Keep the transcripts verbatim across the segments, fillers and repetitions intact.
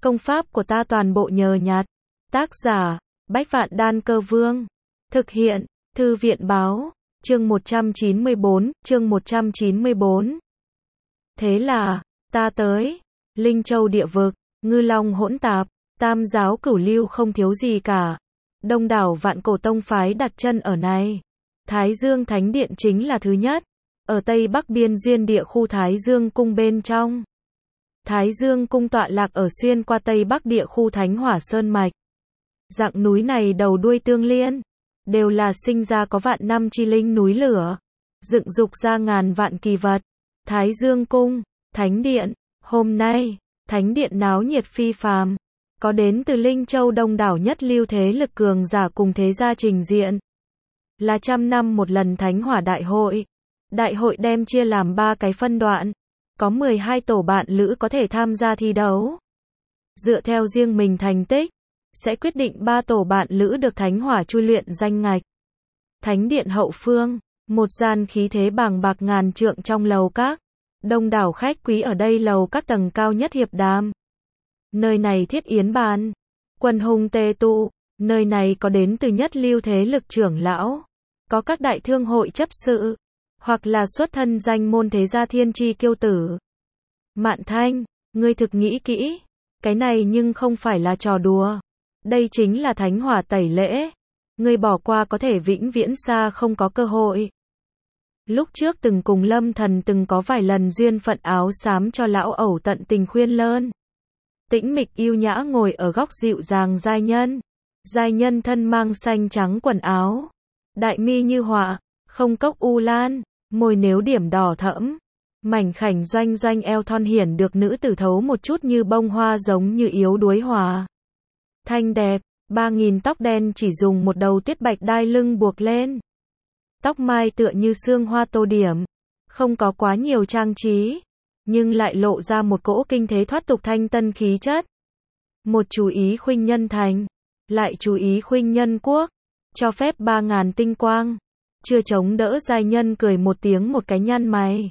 Công pháp của ta toàn bộ nhờ nhặt. Tác giả, Bách Vạn Đan Cơ Vương. Thực hiện, Thư viện Báo. Chương một trăm chín mươi bốn, chương một trăm chín mươi bốn. Thế là, ta tới. Linh Châu địa vực, ngư long hỗn tạp, tam giáo cửu lưu không thiếu gì cả. Đông đảo vạn cổ tông phái đặt chân ở này. Thái Dương Thánh Điện chính là thứ nhất. Ở Tây Bắc biên duyên địa khu Thái Dương Cung bên trong. Thái Dương Cung tọa lạc ở xuyên qua Tây Bắc địa khu Thánh Hỏa Sơn Mạch. Dạng núi này đầu đuôi tương liên. Đều là sinh ra có vạn năm chi linh núi lửa. Dựng dục ra ngàn vạn kỳ vật. Thái Dương Cung, Thánh Điện. Hôm nay, Thánh Điện náo nhiệt phi phàm. Có đến từ Linh Châu đông đảo nhất lưu thế lực cường giả cùng thế gia trình diện. Là trăm năm một lần Thánh Hỏa Đại hội. Đại hội đem chia làm ba cái phân đoạn. Có mười hai tổ bạn lữ có thể tham gia thi đấu. Dựa theo riêng mình thành tích, sẽ quyết định ba tổ bạn lữ được Thánh Hỏa chui luyện danh ngạch. Thánh Điện hậu phương, một gian khí thế bàng bạc ngàn trượng trong lầu các. Đông đảo khách quý ở đây lầu các tầng cao nhất hiệp đàm. Nơi này thiết yến bàn, quần hùng tề tụ, nơi này có đến từ nhất lưu thế lực trưởng lão, có các đại thương hội chấp sự, hoặc là xuất thân danh môn thế gia thiên chi kiêu tử. Mạn Thanh, ngươi thực nghĩ kỹ, cái này nhưng không phải là trò đùa. Đây chính là Thánh Hỏa tẩy lễ. Ngươi bỏ qua có thể vĩnh viễn xa không có cơ hội. Lúc trước từng cùng Lâm Thần từng có vài lần duyên phận áo xám cho lão ẩu tận tình khuyên lơn. Tĩnh mịch yêu nhã ngồi ở góc dịu dàng giai nhân. Giai nhân thân mang xanh trắng quần áo. Đại mi như họa, không cốc u lan, môi nếu điểm đỏ thẫm. Mảnh khảnh doanh doanh eo thon hiển được nữ tử thấu một chút như bông hoa giống như yếu đuối hòa. Thanh đẹp, ba nghìn tóc đen chỉ dùng một đầu tuyết bạch đai lưng buộc lên. Tóc mai tựa như sương hoa tô điểm, không có quá nhiều trang trí, nhưng lại lộ ra một cỗ kinh thế thoát tục thanh tân khí chất. Một chú ý khuynh nhân thành, lại chú ý khuynh nhân quốc, cho phép ba ngàn tinh quang. Chưa chống đỡ giai nhân cười một tiếng một cái nhăn mày.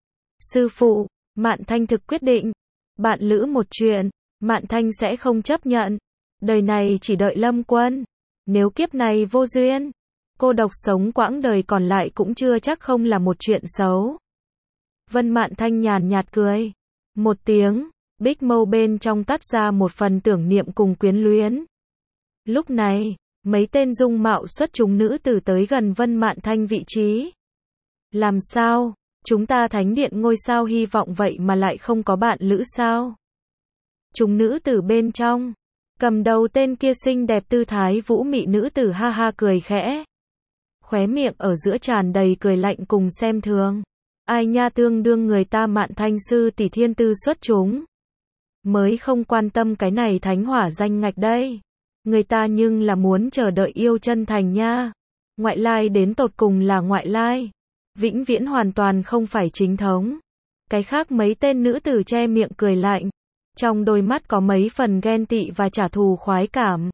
Sư phụ, Mạn Thanh thực quyết định. Bạn lữ một chuyện, Mạn Thanh sẽ không chấp nhận. Đời này chỉ đợi Lâm Quân. Nếu kiếp này vô duyên, cô độc sống quãng đời còn lại cũng chưa chắc không là một chuyện xấu. Vân Mạn Thanh nhàn nhạt cười. Một tiếng, bích mâu bên trong tắt ra một phần tưởng niệm cùng quyến luyến. Lúc này, mấy tên dung mạo xuất chúng nữ tử tới gần Vân Mạn Thanh vị trí. Làm sao? Chúng ta Thánh Điện ngôi sao hy vọng vậy mà lại không có bạn lữ sao? Chúng nữ tử bên trong, cầm đầu tên kia xinh đẹp tư thái vũ mị nữ tử ha ha cười khẽ. Khóe miệng ở giữa tràn đầy cười lạnh cùng xem thường. Ai nha, tương đương người ta Mạn Thanh sư tỷ thiên tư xuất chúng. Mới không quan tâm cái này Thánh Hỏa danh ngạch đây. Người ta nhưng là muốn chờ đợi yêu chân thành nha. Ngoại lai đến tột cùng là ngoại lai. Vĩnh viễn hoàn toàn không phải chính thống. Cái khác mấy tên nữ tử che miệng cười lạnh. Trong đôi mắt có mấy phần ghen tị và trả thù khoái cảm.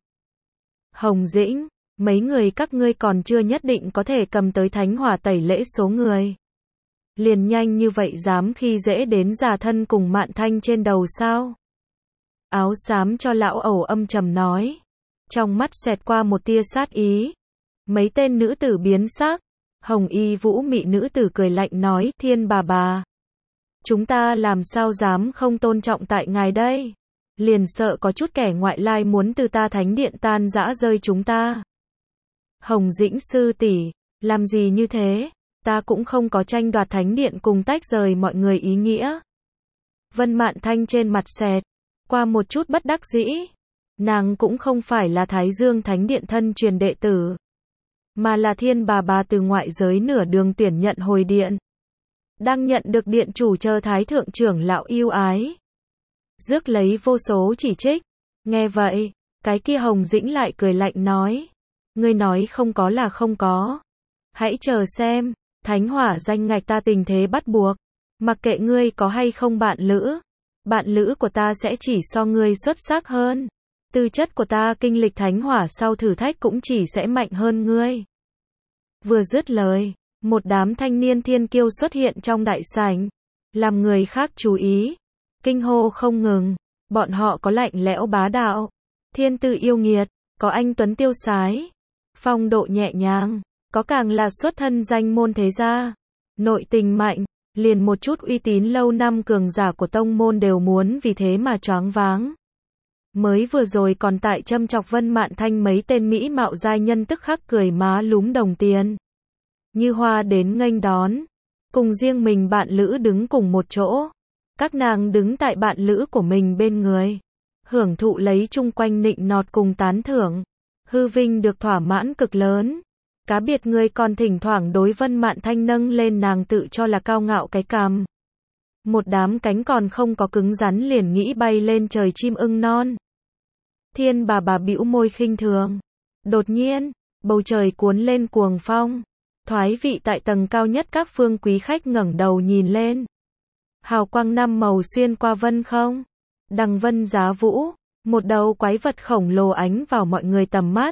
Hồng Dĩnh, mấy người các ngươi còn chưa nhất định có thể cầm tới Thánh Hỏa tẩy lễ số người. Liền nhanh như vậy dám khi dễ đến già thân cùng Mạn Thanh trên đầu sao? Áo xám cho lão ẩu âm trầm nói. Trong mắt xẹt qua một tia sát ý. Mấy tên nữ tử biến sắc. Hồng y vũ mị nữ tử cười lạnh nói, Thiên bà bà. Chúng ta làm sao dám không tôn trọng tại ngài đây? Liền sợ có chút kẻ ngoại lai muốn từ ta Thánh Điện tan rã rơi chúng ta. Hồng Dĩnh sư tỷ, làm gì như thế? Ta cũng không có tranh đoạt Thánh Điện cùng tách rời mọi người ý nghĩa. Vân Mạn Thanh trên mặt xẹt qua một chút bất đắc dĩ. Nàng cũng không phải là Thái Dương Thánh Điện thân truyền đệ tử, mà là Thiên bà bà từ ngoại giới nửa đường tuyển nhận hồi điện. Đang nhận được điện chủ chờ Thái thượng trưởng lão yêu ái. Rước lấy vô số chỉ trích. Nghe vậy, cái kia Hồng Dĩnh lại cười lạnh nói. Ngươi nói không có là không có. Hãy chờ xem, Thánh Hỏa danh ngạch ta tình thế bắt buộc. Mặc kệ ngươi có hay không bạn lữ. Bạn lữ của ta sẽ chỉ so ngươi xuất sắc hơn. Tư chất của ta kinh lịch Thánh Hỏa sau thử thách cũng chỉ sẽ mạnh hơn ngươi. Vừa dứt lời, một đám thanh niên thiên kiêu xuất hiện trong đại sảnh, làm người khác chú ý, kinh hô không ngừng. Bọn họ có lạnh lẽo bá đạo, thiên tư yêu nghiệt, có anh tuấn tiêu sái, phong độ nhẹ nhàng, có càng là xuất thân danh môn thế gia, nội tình mạnh, liền một chút uy tín lâu năm cường giả của tông môn đều muốn vì thế mà choáng váng. Mới vừa rồi còn tại châm chọc Vân Mạn Thanh mấy tên mỹ mạo giai nhân tức khắc cười má lúm đồng tiền. Như hoa đến nghênh đón, cùng riêng mình bạn lữ đứng cùng một chỗ. Các nàng đứng tại bạn lữ của mình bên người, hưởng thụ lấy chung quanh nịnh nọt cùng tán thưởng, hư vinh được thỏa mãn cực lớn. Cá biệt người còn thỉnh thoảng đối Vân Mạn Thanh nâng lên nàng tự cho là cao ngạo cái cằm. Một đám cánh còn không có cứng rắn liền nghĩ bay lên trời chim ưng non. Thiên bà bà bĩu môi khinh thường. Đột nhiên, bầu trời cuốn lên cuồng phong. Thoái vị tại tầng cao nhất các phương quý khách ngẩng đầu nhìn lên. Hào quang năm màu xuyên qua vân không. Đằng vân giá vũ, một đầu quái vật khổng lồ ánh vào mọi người tầm mắt.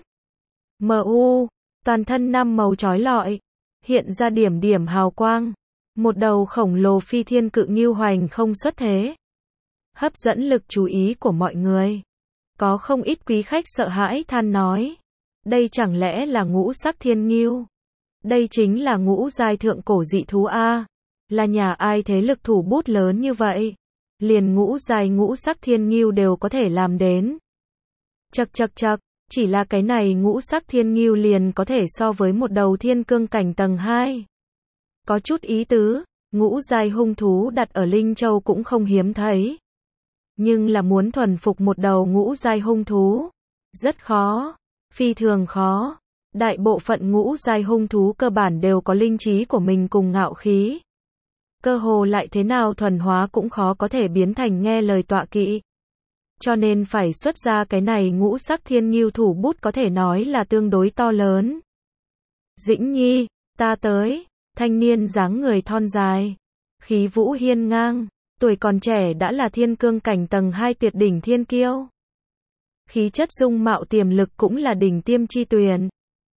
Mờ u, toàn thân năm màu chói lọi, hiện ra điểm điểm hào quang. Một đầu khổng lồ phi thiên cự ngưu hoành không xuất thế. Hấp dẫn lực chú ý của mọi người. Có không ít quý khách sợ hãi than nói. Đây chẳng lẽ là ngũ sắc thiên ngưu? Đây chính là ngũ giai thượng cổ dị thú A. Là nhà ai thế lực thủ bút lớn như vậy? Liền ngũ giai ngũ sắc thiên ngưu đều có thể làm đến. Chậc chậc chậc, chỉ là cái này ngũ sắc thiên ngưu liền có thể so với một đầu thiên cương cảnh tầng hai. Có chút ý tứ, ngũ giai hung thú đặt ở Linh Châu cũng không hiếm thấy. Nhưng là muốn thuần phục một đầu ngũ giai hung thú, rất khó, phi thường khó. Đại bộ phận ngũ giai hung thú cơ bản đều có linh trí của mình cùng ngạo khí. Cơ hồ lại thế nào thuần hóa cũng khó có thể biến thành nghe lời tọa kỵ. Cho nên phải xuất ra cái này ngũ sắc thiên ngưu thủ bút có thể nói là tương đối to lớn. Dĩnh Nhi, ta tới, thanh niên dáng người thon dài, khí vũ hiên ngang, tuổi còn trẻ đã là thiên cương cảnh tầng hai tuyệt đỉnh thiên kiêu. Khí chất dung mạo tiềm lực cũng là đỉnh tiêm chi tuyền.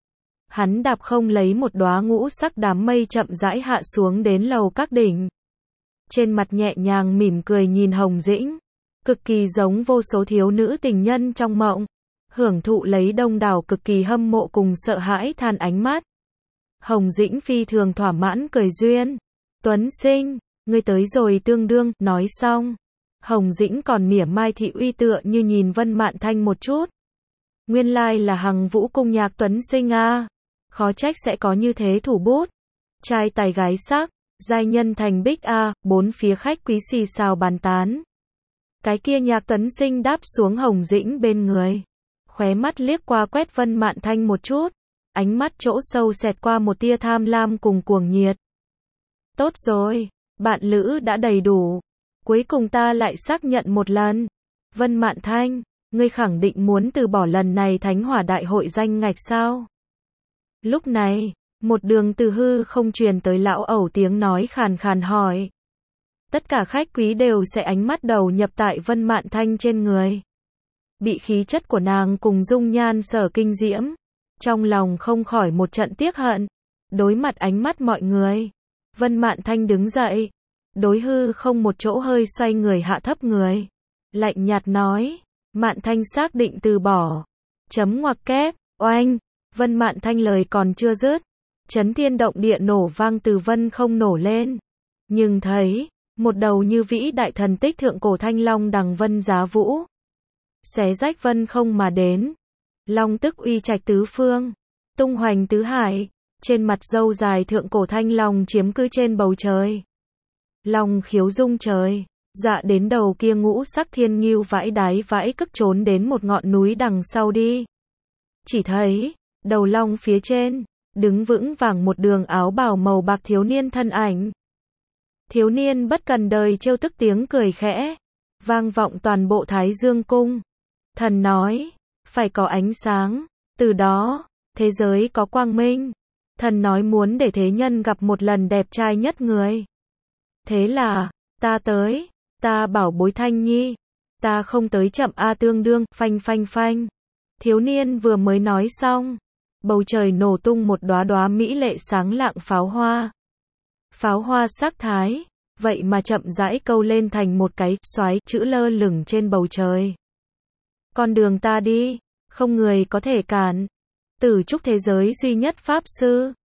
Hắn đạp không lấy một đóa ngũ sắc đám mây chậm rãi hạ xuống đến lầu các đỉnh. Trên mặt nhẹ nhàng mỉm cười nhìn Hồng Dĩnh, cực kỳ giống vô số thiếu nữ tình nhân trong mộng, hưởng thụ lấy đông đảo cực kỳ hâm mộ cùng sợ hãi than ánh mắt. Hồng Dĩnh phi thường thỏa mãn cười duyên. Tuấn Sinh, ngươi tới rồi tương đương, nói xong. Hồng Dĩnh còn mỉa mai thị uy tựa như nhìn Vân Mạn Thanh một chút. Nguyên lai là Hằng Vũ cung nhạc Tuấn Sinh a. Khó trách sẽ có như thế thủ bút. Trai tài gái sắc, giai nhân thành bích a, bốn phía khách quý xì xào bàn tán. Cái kia nhạc Tuấn Sinh đáp xuống Hồng Dĩnh bên người. Khóe mắt liếc qua quét Vân Mạn Thanh một chút. Ánh mắt chỗ sâu xẹt qua một tia tham lam cùng cuồng nhiệt. Tốt rồi, bạn lữ đã đầy đủ. Cuối cùng ta lại xác nhận một lần. Vân Mạn Thanh, ngươi khẳng định muốn từ bỏ lần này Thánh Hỏa Đại hội danh ngạch sao? Lúc này, một đường từ hư không truyền tới lão ẩu tiếng nói khàn khàn hỏi. Tất cả khách quý đều sẽ ánh mắt đầu nhập tại Vân Mạn Thanh trên người. Bị khí chất của nàng cùng dung nhan sở kinh diễm. Trong lòng không khỏi một trận tiếc hận. Đối mặt ánh mắt mọi người. Vân Mạn Thanh đứng dậy. Đối hư không một chỗ hơi xoay người hạ thấp người. Lạnh nhạt nói. Mạn Thanh xác định từ bỏ. Chấm ngoặc kép, oanh. Vân Mạn Thanh lời còn chưa dứt. Chấn thiên động địa nổ vang từ vân không nổ lên. Nhưng thấy, một đầu như vĩ đại thần tích thượng cổ thanh long đằng vân giá vũ. Xé rách vân không mà đến. Long tức uy trạch tứ phương. Tung hoành tứ hải. Trên mặt râu dài thượng cổ thanh long chiếm cứ trên bầu trời. Long khiếu rung trời. Dạ đến đầu kia ngũ sắc thiên ngưu vãi đái vãi cất trốn đến một ngọn núi đằng sau đi. Chỉ thấy, đầu long phía trên, đứng vững vàng một đường áo bào màu bạc thiếu niên thân ảnh. Thiếu niên bất cần đời trêu tức tiếng cười khẽ, vang vọng toàn bộ Thái Dương cung. Thần nói, phải có ánh sáng, từ đó, thế giới có quang minh. Thần nói muốn để thế nhân gặp một lần đẹp trai nhất người. Thế là, ta tới, ta bảo bối Thanh Nhi, ta không tới chậm a tương đương, phanh phanh phanh. Thiếu niên vừa mới nói xong, bầu trời nổ tung một đóa đóa mỹ lệ sáng lạng pháo hoa. Pháo hoa sắc thái, vậy mà chậm rãi câu lên thành một cái xoáy chữ lơ lửng trên bầu trời. Con đường ta đi, không người có thể cản. Tử trúc thế giới duy nhất pháp sư.